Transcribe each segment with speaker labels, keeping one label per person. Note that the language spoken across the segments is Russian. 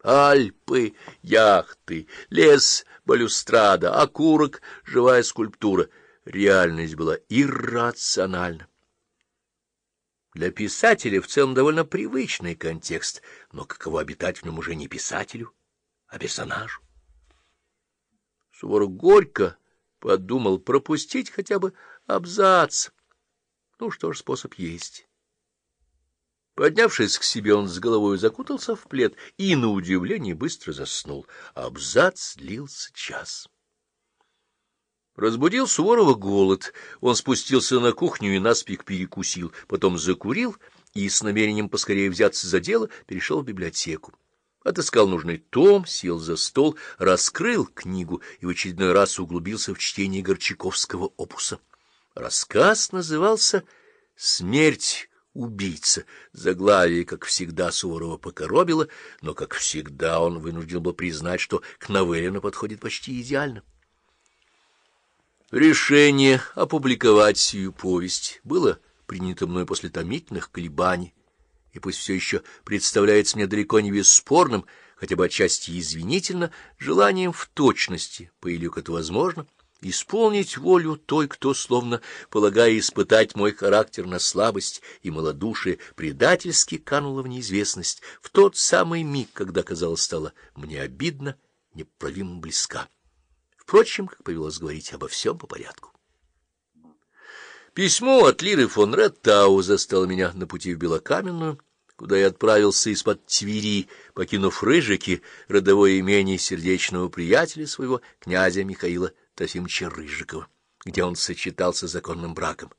Speaker 1: Альпы, яхты, лес, балюстрада, окурок, живая скульптура. Реальность была иррациональна. Для писателя в целом довольно привычный контекст, но каково обитать в нем уже не писателю, а персонажу? Суворов горько подумал пропустить хотя бы абзац. Ну что ж, способ есть. Поднявшись к себе, он с головой закутался в плед и, на удивление, быстро заснул. Абзац длился час. Разбудил Суворова голод. Он спустился на кухню и наспех перекусил, потом закурил и, с намерением поскорее взяться за дело, перешел в библиотеку. Отыскал нужный том, сел за стол, раскрыл книгу и в очередной раз углубился в чтение Горчаковского опуса. Рассказ назывался «Смерть убийца». Заглавие, как всегда, Суворова покоробило, но, как всегда, он вынужден был признать, что к новелле оно подходит почти идеально. Решение опубликовать сию повесть было принято мной после томительных колебаний, и пусть все еще представляется мне далеко не бесспорным, хотя бы отчасти извинительно, желанием в точности, по илью как это возможно, исполнить волю той, кто, словно полагая испытать мой характер на слабость и малодушие, предательски канула в неизвестность в тот самый миг, когда, казалось, стало мне обидно, непоправимо близка. Впрочем, как повелось говорить, обо всем по порядку. Письмо от Лиры фон Реттау застало меня на пути в Белокаменную, куда я отправился из-под Твери, покинув Рыжики, родовое имение сердечного приятеля своего, князя Михаила Трофимовича Рыжикова, где он сочетался законным браком.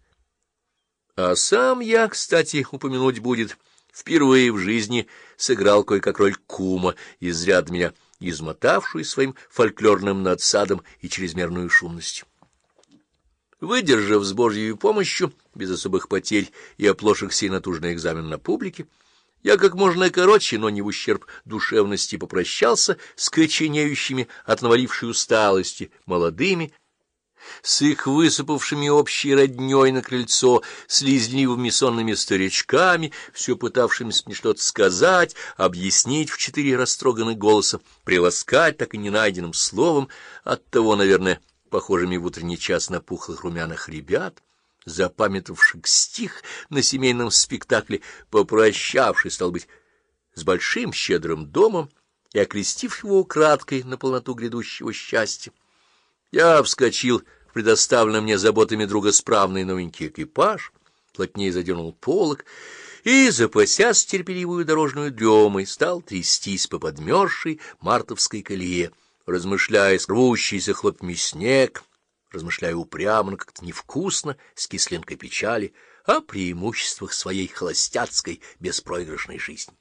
Speaker 1: А сам я, кстати, упомянуть будет, впервые в жизни сыграл кое-как роль кума, изряд меня измотавшую своим фольклорным надсадом и чрезмерную шумностью. Выдержав с Божьей помощью, без особых потерь и оплошек сей натужный экзамен на публике, я как можно короче, но не в ущерб душевности, попрощался с коченеющими от навалившей усталости молодыми, с их высыпавшими общей роднёй на крыльцо, слезливыми сонными старичками, все пытавшимися мне что-то сказать, объяснить в 4 растроганных голоса, приласкать так и не найденным словом, оттого, наверное, похожими в утренний час на пухлых румяных ребят, запамятовавших стих на семейном спектакле, попрощавшись, стал быть, с большим щедрым домом и окрестив его украдкой на полноту грядущего счастья. Я вскочил в предоставленный мне заботами друга справный новенький экипаж, плотнее задернул полог и, запасясь терпеливую дорожную дремой, стал трястись по подмерзшей мартовской колее, размышляя рвущийся хлопьями снег, размышляя упрямо, но как-то невкусно, с кислинкой печали, о преимуществах своей холостяцкой беспроигрышной жизни.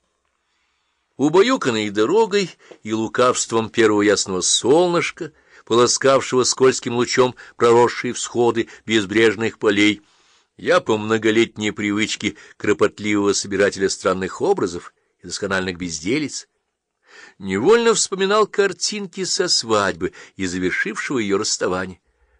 Speaker 1: Убаюканной дорогой и лукавством первого ясного солнышка, полоскавшего скользким лучом проросшие всходы безбрежных полей, я по многолетней привычке кропотливого собирателя странных образов и доскональных безделиц невольно вспоминал картинки со свадьбы и завершившего ее расставания.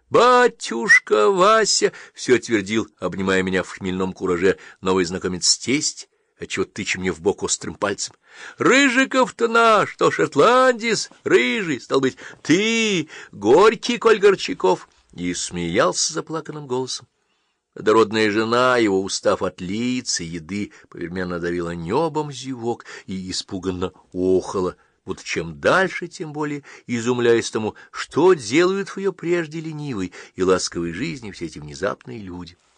Speaker 1: «Батюшка Вася!» — все твердил, обнимая меня в хмельном кураже, новый знакомец-тесть, отчего тыча мне в бок острым пальцем. «Рыжиков-то наш, что шотландец, рыжий, стал быть, ты, горький, коль Горчаков!» И смеялся заплаканным голосом. Дородная жена его, устав от лиц и еды, поверменно давила небом зевок и испуганно охала, вот чем дальше, тем более изумляясь тому, что делают в ее прежде ленивой и ласковой жизни все эти внезапные люди.